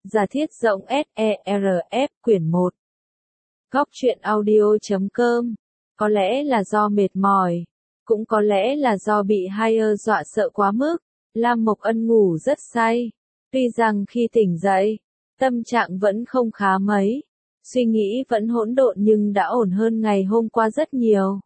Giả thiết rộng SERF quyển 1. Góc truyện audio.com. Có lẽ là do mệt mỏi, cũng có lẽ là do bị Haier dọa sợ quá mức, Lam Mộc Ân ngủ rất say. Tuy rằng khi tỉnh dậy, tâm trạng vẫn không khá mấy, suy nghĩ vẫn hỗn độn nhưng đã ổn hơn ngày hôm qua rất nhiều.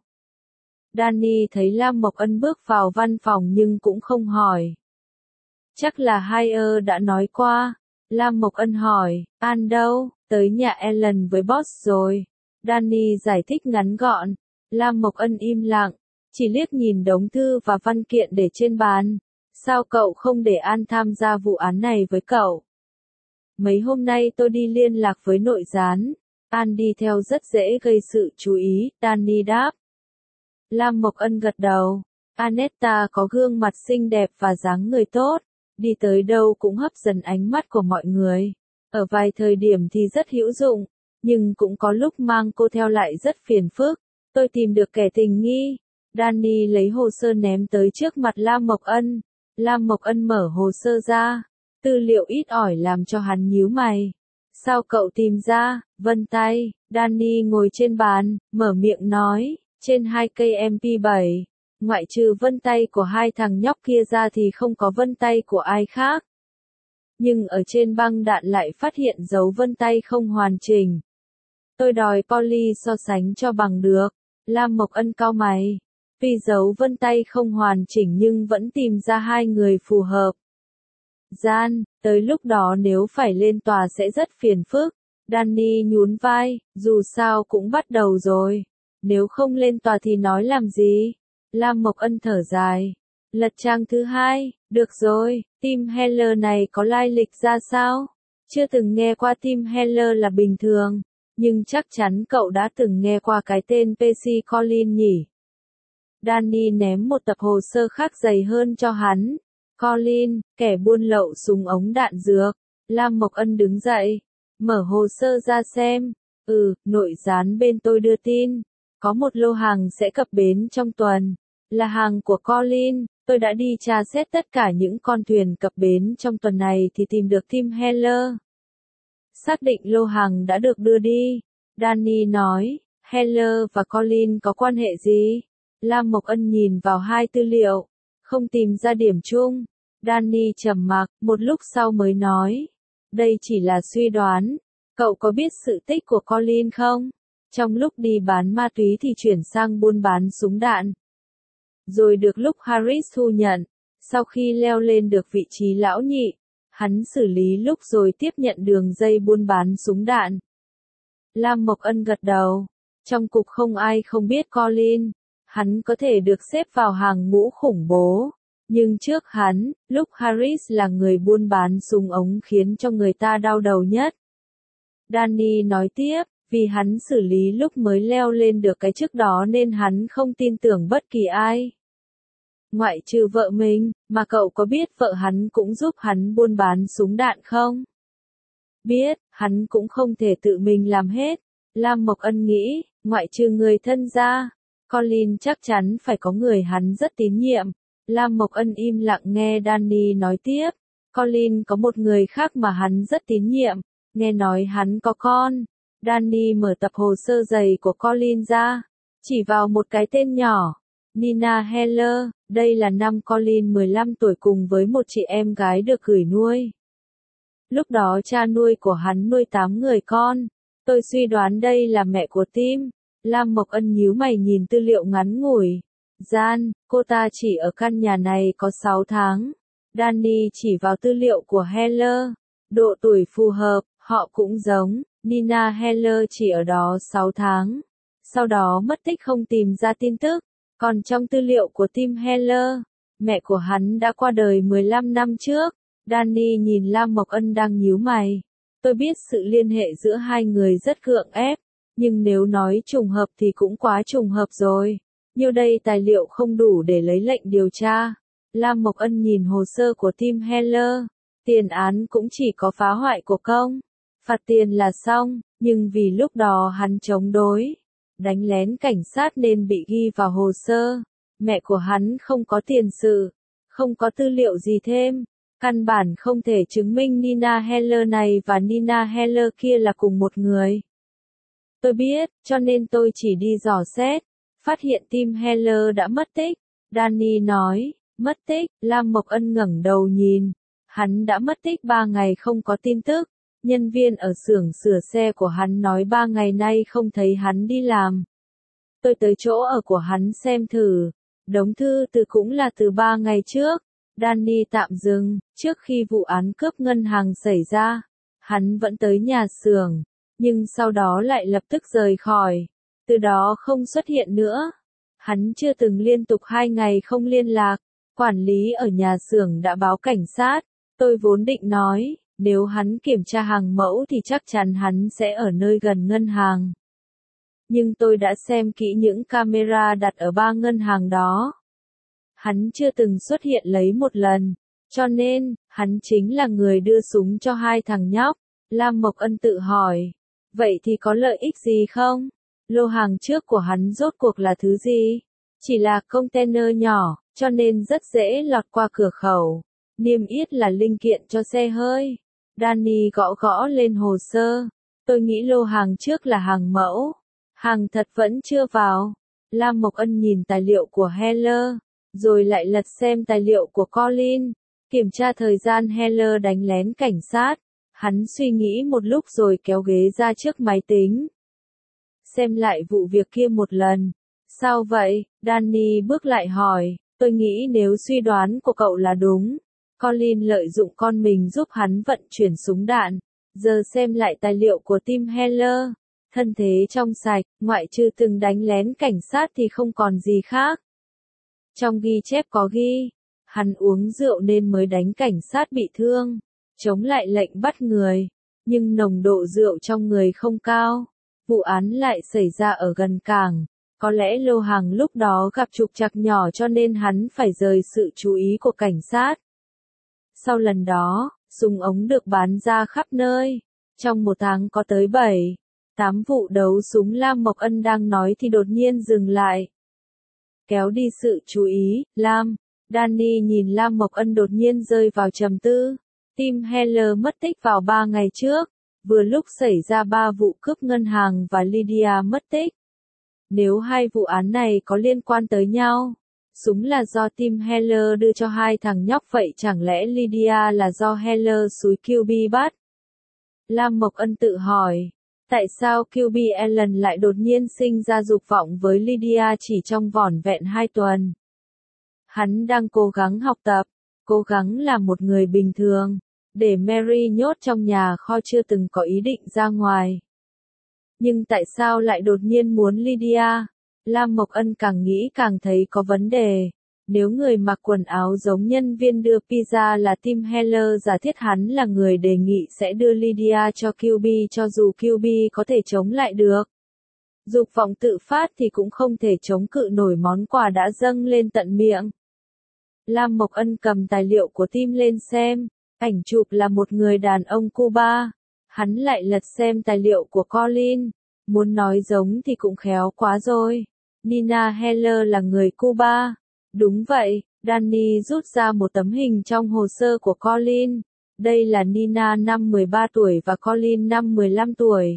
Danny thấy Lam Mộc Ân bước vào văn phòng nhưng cũng không hỏi. Chắc là Haier đã nói qua. Lam Mộc Ân hỏi, An đâu, tới nhà Ellen với boss rồi. Danny giải thích ngắn gọn. Lam Mộc Ân im lặng, chỉ liếc nhìn đống thư và văn kiện để trên bàn. Sao cậu không để An tham gia vụ án này với cậu? Mấy hôm nay tôi đi liên lạc với nội gián. An đi theo rất dễ gây sự chú ý, Danny đáp. Lam Mộc Ân gật đầu. Anetta có gương mặt xinh đẹp và dáng người tốt, đi tới đâu cũng hấp dẫn ánh mắt của mọi người. Ở vài thời điểm thì rất hữu dụng, nhưng cũng có lúc mang cô theo lại rất phiền phức. Tôi tìm được kẻ tình nghi. Danny lấy hồ sơ ném tới trước mặt Lam Mộc Ân. Lam Mộc Ân mở hồ sơ ra. Tư liệu ít ỏi làm cho hắn nhíu mày. Sao cậu tìm ra? Vân tay. Danny ngồi trên bàn, mở miệng nói, trên 2 cây MP7. Ngoại trừ vân tay của hai thằng nhóc kia ra thì không có vân tay của ai khác. Nhưng ở trên băng đạn lại phát hiện dấu vân tay không hoàn chỉnh. Tôi đòi Polly so sánh cho bằng được. Lam Mộc Ân cau mày. Tuy dấu vân tay không hoàn chỉnh nhưng vẫn tìm ra hai người phù hợp. Gian, tới lúc đó nếu phải lên tòa sẽ rất phiền phức. Danny nhún vai, dù sao cũng bắt đầu rồi. Nếu không lên tòa thì nói làm gì? Lam Mộc Ân thở dài. Lật trang thứ 2, được rồi, Tim Heller này có lai lịch ra sao? Chưa từng nghe qua Tim Heller là bình thường, nhưng chắc chắn cậu đã từng nghe qua cái tên Percy Collins nhỉ? Danny ném một tập hồ sơ khác dày hơn cho hắn. Collins, kẻ buôn lậu súng ống đạn dược. Lam Mộc Ân đứng dậy, mở hồ sơ ra xem. Nội gián bên tôi đưa tin. Có một lô hàng sẽ cập bến trong tuần. Là hàng của Collins. Tôi đã đi tra xét tất cả những con thuyền cập bến trong tuần này thì tìm được Tim Heller. Xác định lô hàng đã được đưa đi. Danny nói, Heller và Collins có quan hệ gì? Lam Mộc Ân nhìn vào hai tư liệu, không tìm ra điểm chung. Danny trầm mặc, một lúc sau mới nói, đây chỉ là suy đoán. Cậu có biết sự tích của Collins không? Trong lúc đi bán ma túy thì chuyển sang buôn bán súng đạn. Rồi được lúc Harris thu nhận, sau khi leo lên được vị trí lão nhị, hắn xử lý lúc rồi tiếp nhận đường dây buôn bán súng đạn. Lam Mộc Ân gật đầu. Trong cục không ai không biết Collins. Hắn có thể được xếp vào hàng ngũ khủng bố. Nhưng trước hắn, lúc Harris là người buôn bán súng ống khiến cho người ta đau đầu nhất. Danny nói tiếp, vì hắn xử lý lúc mới leo lên được cái chức đó nên hắn không tin tưởng bất kỳ ai. Ngoại trừ vợ mình, mà cậu có biết vợ hắn cũng giúp hắn buôn bán súng đạn không? Biết, hắn cũng không thể tự mình làm hết. Lam Mộc Ân nghĩ, ngoại trừ người thân ra, Collins chắc chắn phải có người hắn rất tín nhiệm. Lam Mộc Ân im lặng nghe Danny nói tiếp. Collins có một người khác mà hắn rất tín nhiệm, nghe nói hắn có con. Danny mở tập hồ sơ dày của Collins ra, chỉ vào một cái tên nhỏ. Nina Heller, đây là năm Collins 15 tuổi cùng với một chị em gái được gửi nuôi. Lúc đó cha nuôi của hắn nuôi 8 người con. Tôi suy đoán đây là mẹ của Tim. Lam Mộc Ân nhíu mày nhìn tư liệu ngắn ngủi. Gian, cô ta chỉ ở căn nhà này có 6 tháng. Danny chỉ vào tư liệu của Heller. Độ tuổi phù hợp, họ cũng giống. Nina Heller chỉ ở đó 6 tháng. Sau đó mất tích không tìm ra tin tức. Còn trong tư liệu của Tim Heller, mẹ của hắn đã qua đời 15 năm trước. Danny nhìn Lam Mộc Ân đang nhíu mày. Tôi biết sự liên hệ giữa hai người rất gượng ép, nhưng nếu nói trùng hợp thì cũng quá trùng hợp rồi. Nhiêu đây tài liệu không đủ để lấy lệnh điều tra. Lam Mộc Ân nhìn hồ sơ của Tim Heller. Tiền án cũng chỉ có phá hoại của công. Phạt tiền là xong, nhưng vì lúc đó hắn chống đối, đánh lén cảnh sát nên bị ghi vào hồ sơ. Mẹ của hắn không có tiền sự, không có tư liệu gì thêm. Căn bản không thể chứng minh Nina Heller này và Nina Heller kia là cùng một người. Tôi biết, cho nên tôi chỉ đi dò xét. Phát hiện Tim Heller đã mất tích. Danny nói, mất tích, Lam Mộc Ân ngẩng đầu nhìn. Hắn đã mất tích 3 ngày không có tin tức. Nhân viên ở xưởng sửa xe của hắn nói 3 ngày nay không thấy hắn đi làm. Tôi tới chỗ ở của hắn xem thử. Đống thư từ cũng là từ 3 ngày trước. Danny tạm dừng, trước khi vụ án cướp ngân hàng xảy ra. Hắn vẫn tới nhà xưởng, nhưng sau đó lại lập tức rời khỏi. Từ đó không xuất hiện nữa. Hắn chưa từng liên tục 2 ngày không liên lạc. Quản lý ở nhà xưởng đã báo cảnh sát. Tôi vốn định nói, nếu hắn kiểm tra hàng mẫu thì chắc chắn hắn sẽ ở nơi gần ngân hàng. Nhưng tôi đã xem kỹ những camera đặt ở 3 ngân hàng đó. Hắn chưa từng xuất hiện lấy một lần. Cho nên, hắn chính là người đưa súng cho 2 thằng nhóc. Lam Mộc Ân tự hỏi. Vậy thì có lợi ích gì không? Lô hàng trước của hắn rốt cuộc là thứ gì? Chỉ là container nhỏ, cho nên rất dễ lọt qua cửa khẩu. Niêm yết là linh kiện cho xe hơi. Danny gõ gõ lên hồ sơ. Tôi nghĩ lô hàng trước là hàng mẫu. Hàng thật vẫn chưa vào. Lam Mộc Ân nhìn tài liệu của Heller, rồi lại lật xem tài liệu của Colin. Kiểm tra thời gian Heller đánh lén cảnh sát. Hắn suy nghĩ một lúc rồi kéo ghế ra trước máy tính. Xem lại vụ việc kia một lần. Sao vậy? Danny bước lại hỏi. Tôi nghĩ nếu suy đoán của cậu là đúng. Colin lợi dụng con mình giúp hắn vận chuyển súng đạn. Giờ xem lại tài liệu của Tim Heller. Thân thế trong sạch, ngoại trừ từng đánh lén cảnh sát thì không còn gì khác. Trong ghi chép có ghi, hắn uống rượu nên mới đánh cảnh sát bị thương, chống lại lệnh bắt người, nhưng nồng độ rượu trong người không cao. Vụ án lại xảy ra ở gần cảng, có lẽ lô hàng lúc đó gặp trục trặc nhỏ cho nên hắn phải rời sự chú ý của cảnh sát. Sau lần đó, súng ống được bán ra khắp nơi. Trong một tháng có tới 7-8 vụ đấu súng. Lam Mộc Ân đang nói thì đột nhiên dừng lại. Kéo đi sự chú ý, Danny nhìn Lam Mộc Ân đột nhiên rơi vào trầm tư. Tim Heller mất tích vào 3 ngày trước, vừa lúc xảy ra 3 vụ cướp ngân hàng và Lydia mất tích. Nếu 2 vụ án này có liên quan tới nhau, súng là do Tim Heller đưa cho 2 thằng nhóc vậy chẳng lẽ Lydia là do Heller xúi QB bắt? Lam Mộc Ân tự hỏi, tại sao QB Allen lại đột nhiên sinh ra dục vọng với Lydia chỉ trong vỏn vẹn 2 tuần? Hắn đang cố gắng học tập, cố gắng là một người bình thường, để Mary nhốt trong nhà kho chưa từng có ý định ra ngoài. Nhưng tại sao lại đột nhiên muốn Lydia? Lam Mộc Ân càng nghĩ càng thấy có vấn đề. Nếu người mặc quần áo giống nhân viên đưa pizza là Tim Heller giả thiết hắn là người đề nghị sẽ đưa Lydia cho QB cho dù QB có thể chống lại được. Dục vọng tự phát thì cũng không thể chống cự nổi món quà đã dâng lên tận miệng. Lam Mộc Ân cầm tài liệu của Tim lên xem, ảnh chụp là một người đàn ông Cuba. Hắn lại lật xem tài liệu của Colin, muốn nói giống thì cũng khéo quá rồi. Nina Heller là người Cuba. Đúng vậy, Danny rút ra một tấm hình trong hồ sơ của Colin. Đây là Nina năm 13 tuổi và Colin năm 15 tuổi.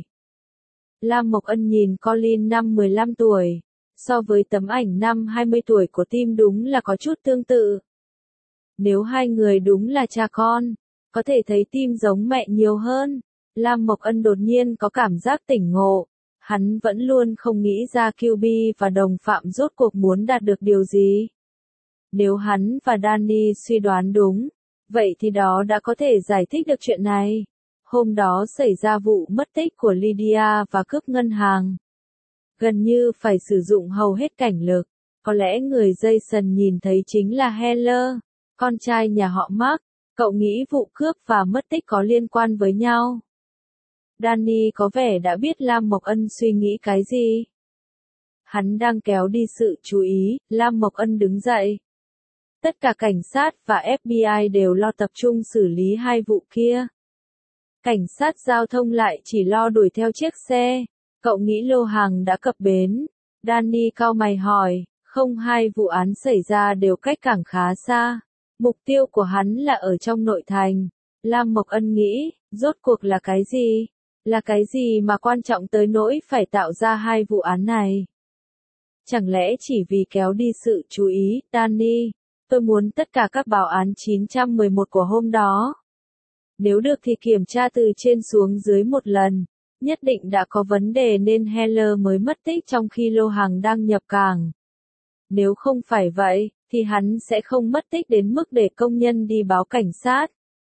Lam Mộc Ân nhìn Colin năm 15 tuổi. So với tấm ảnh năm 20 tuổi của Tim đúng là có chút tương tự. Nếu 2 người đúng là cha con, có thể thấy Tim giống mẹ nhiều hơn. Lam Mộc Ân đột nhiên có cảm giác tỉnh ngộ. Hắn vẫn luôn không nghĩ ra QB và đồng phạm rốt cuộc muốn đạt được điều gì. Nếu hắn và Danny suy đoán đúng, vậy thì đó đã có thể giải thích được chuyện này. Hôm đó xảy ra vụ mất tích của Lydia và cướp ngân hàng. Gần như phải sử dụng hầu hết cảnh lực. Có lẽ người Jason nhìn thấy chính là Heller, con trai nhà họ Mark. Cậu nghĩ vụ cướp và mất tích có liên quan với nhau? Danny có vẻ đã biết Lam Mộc Ân suy nghĩ cái gì. Hắn đang kéo đi sự chú ý. Lam Mộc Ân đứng dậy. Tất cả cảnh sát và FBI đều lo tập trung xử lý 2 vụ kia. Cảnh sát giao thông lại chỉ lo đuổi theo chiếc xe. Cậu nghĩ lô hàng đã cập bến? Danny cau mày hỏi, không, 2 vụ án xảy ra đều cách cảng khá xa. Mục tiêu của hắn là ở trong nội thành. Lam Mộc Ân nghĩ, rốt cuộc là cái gì? Là cái gì mà quan trọng tới nỗi phải tạo ra hai vụ án này? Chẳng lẽ chỉ vì kéo đi sự chú ý, Danny? Tôi muốn tất cả các báo án 911 của hôm đó. Nếu được thì kiểm tra từ trên xuống dưới một lần. Nhất định đã có vấn đề nên Heller mới mất tích trong khi lô hàng đang nhập cảng. Nếu không phải vậy, thì hắn sẽ không mất tích đến mức để công nhân đi báo cảnh sát.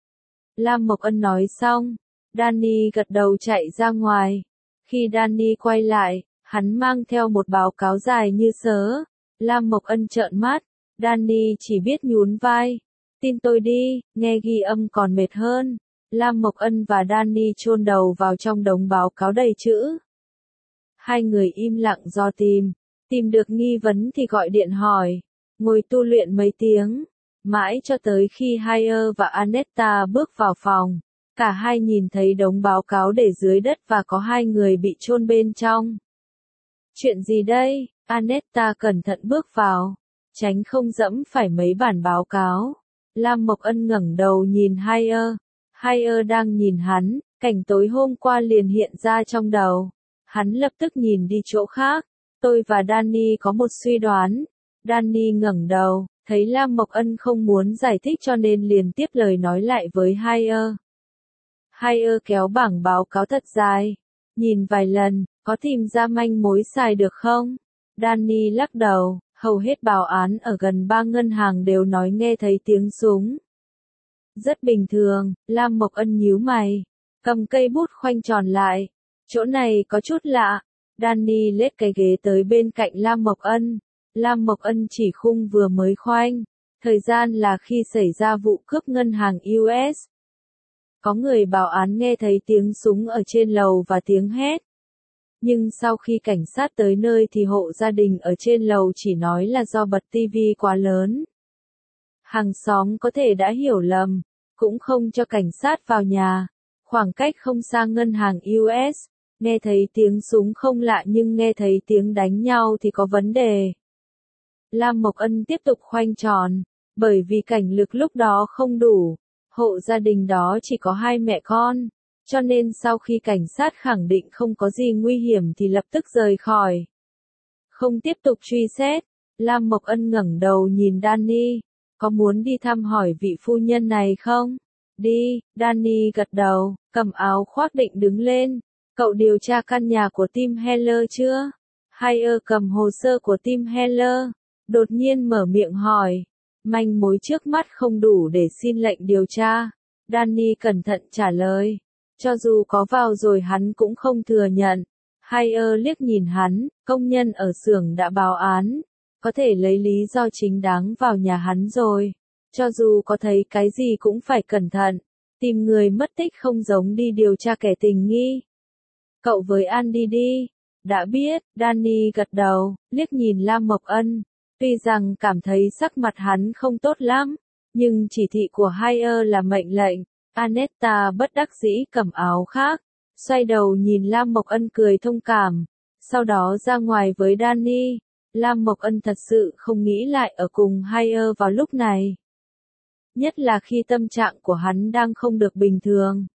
Lam Mộc Ân nói xong, Danny gật đầu chạy ra ngoài. Khi Danny quay lại, hắn mang theo một báo cáo dài như sớ. Lam Mộc Ân trợn mắt, Danny chỉ biết nhún vai. Tin tôi đi, nghe ghi âm còn mệt hơn. Lam Mộc Ân và Danny chôn đầu vào trong đống báo cáo đầy chữ. Hai người im lặng do tìm được nghi vấn thì gọi điện hỏi, ngồi tu luyện mấy tiếng, mãi cho tới khi Haier và Anetta bước vào phòng. Cả hai nhìn thấy đống báo cáo để dưới đất và có hai người bị chôn bên trong. Chuyện gì đây? Anetta cẩn thận bước vào, tránh không dẫm phải mấy bản báo cáo. Lam Mộc Ân ngẩng đầu nhìn Haier. Haier đang nhìn hắn, cảnh tối hôm qua liền hiện ra trong đầu. Hắn lập tức nhìn đi chỗ khác. Tôi và Danny có một suy đoán. Danny ngẩng đầu, thấy Lam Mộc Ân không muốn giải thích cho nên liền tiếp lời nói lại với Haier. Haier kéo bảng báo cáo thật dài. Nhìn vài lần, có tìm ra manh mối xài được không? Danny lắc đầu, hầu hết báo án ở gần 3 ngân hàng đều nói nghe thấy tiếng súng. Rất bình thường, Lam Mộc Ân nhíu mày, cầm cây bút khoanh tròn lại. Chỗ này có chút lạ. Danny lết cái ghế tới bên cạnh Lam Mộc Ân. Lam Mộc Ân chỉ khung vừa mới khoanh. Thời gian là khi xảy ra vụ cướp ngân hàng US. Có người báo án nghe thấy tiếng súng ở trên lầu và tiếng hét. Nhưng sau khi cảnh sát tới nơi thì hộ gia đình ở trên lầu chỉ nói là do bật tivi quá lớn. Hàng xóm có thể đã hiểu lầm, cũng không cho cảnh sát vào nhà. Khoảng cách không xa ngân hàng US, nghe thấy tiếng súng không lạ nhưng nghe thấy tiếng đánh nhau thì có vấn đề. Lam Mộc Ân tiếp tục khoanh tròn, bởi vì cảnh lực lúc đó không đủ, hộ gia đình đó chỉ có 2 mẹ con, cho nên sau khi cảnh sát khẳng định không có gì nguy hiểm thì lập tức rời khỏi. Không tiếp tục truy xét, Lam Mộc Ân ngẩng đầu nhìn Danny, có muốn đi thăm hỏi vị phu nhân này không? Đi, Danny gật đầu, cầm áo khoác định đứng lên. Cậu điều tra căn nhà của Tim Heller chưa? Haier cầm hồ sơ của Tim Heller, đột nhiên mở miệng hỏi. Manh mối trước mắt không đủ để xin lệnh điều tra. Danny cẩn thận trả lời. Cho dù có vào rồi hắn cũng không thừa nhận. Haier liếc nhìn hắn, công nhân ở xưởng đã báo án. Có thể lấy lý do chính đáng vào nhà hắn rồi. Cho dù có thấy cái gì cũng phải cẩn thận. Tìm người mất tích không giống đi điều tra kẻ tình nghi. Cậu với Andy đi. Đã biết, Danny gật đầu, liếc nhìn Lam Mộc Ân. Tuy rằng cảm thấy sắc mặt hắn không tốt lắm, nhưng chỉ thị của Haier là mệnh lệnh. Anetta bất đắc dĩ cầm áo khác, xoay đầu nhìn Lam Mộc Ân cười thông cảm. Sau đó ra ngoài với Danny. Lam Mộc Ân thật sự không nghĩ lại ở cùng Haier vào lúc này. Nhất là khi tâm trạng của hắn đang không được bình thường.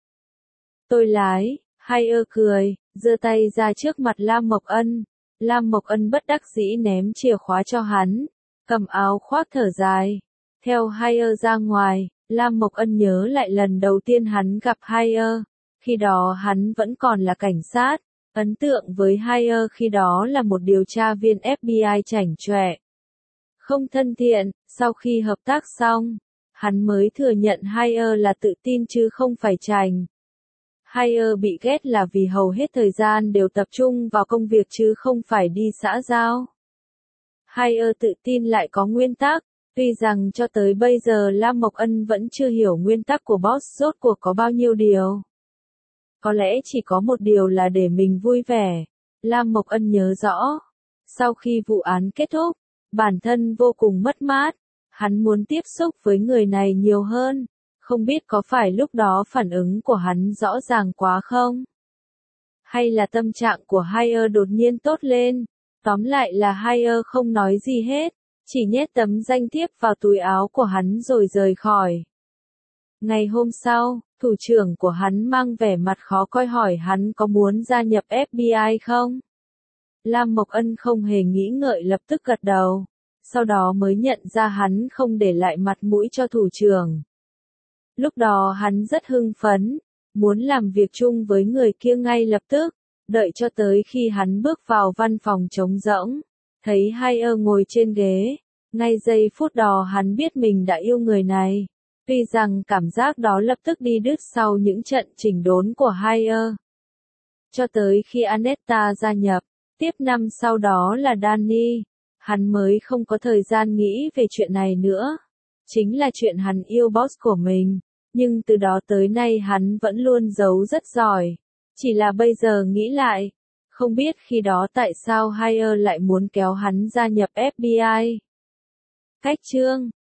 Tôi lái, Haier cười, giơ tay ra trước mặt Lam Mộc Ân. Lam Mộc Ân bất đắc dĩ ném chìa khóa cho hắn, cầm áo khoác thở dài. Theo Haier ra ngoài, Lam Mộc Ân nhớ lại lần đầu tiên hắn gặp Haier. Khi đó hắn vẫn còn là cảnh sát. Ấn tượng với Haier khi đó là một điều tra viên FBI chảnh chọe, không thân thiện. Sau khi hợp tác xong, hắn mới thừa nhận Haier là tự tin chứ không phải chảnh. Haier bị ghét là vì hầu hết thời gian đều tập trung vào công việc chứ không phải đi xã giao. Haier tự tin lại có nguyên tắc, tuy rằng cho tới bây giờ Lam Mộc Ân vẫn chưa hiểu nguyên tắc của boss rốt cuộc có bao nhiêu điều. Có lẽ chỉ có một điều là để mình vui vẻ. Lam Mộc Ân nhớ rõ. Sau khi vụ án kết thúc, bản thân vô cùng mất mát. Hắn muốn tiếp xúc với người này nhiều hơn. Không biết có phải lúc đó phản ứng của hắn rõ ràng quá không? Hay là tâm trạng của Haier đột nhiên tốt lên? Tóm lại là Haier không nói gì hết. chỉ nhét tấm danh thiếp vào túi áo của hắn rồi rời khỏi. Ngày hôm sau, thủ trưởng của hắn mang vẻ mặt khó coi hỏi hắn có muốn gia nhập FBI không? Lam Mộc Ân không hề nghĩ ngợi lập tức gật đầu, sau đó mới nhận ra hắn không để lại mặt mũi cho thủ trưởng. Lúc đó hắn rất hưng phấn, muốn làm việc chung với người kia ngay lập tức, đợi cho tới khi hắn bước vào văn phòng trống rỗng, thấy Haier ngồi trên ghế, ngay giây phút đó hắn biết mình đã yêu người này. Tuy rằng cảm giác đó lập tức đi đứt sau những trận chỉnh đốn của Haier. Cho tới khi Anetta gia nhập, tiếp năm sau đó là Danny, hắn mới không có thời gian nghĩ về chuyện này nữa. Chính là chuyện hắn yêu boss của mình, nhưng từ đó tới nay hắn vẫn luôn giấu rất giỏi. Chỉ là bây giờ nghĩ lại, không biết khi đó tại sao Haier lại muốn kéo hắn gia nhập FBI. Cách chương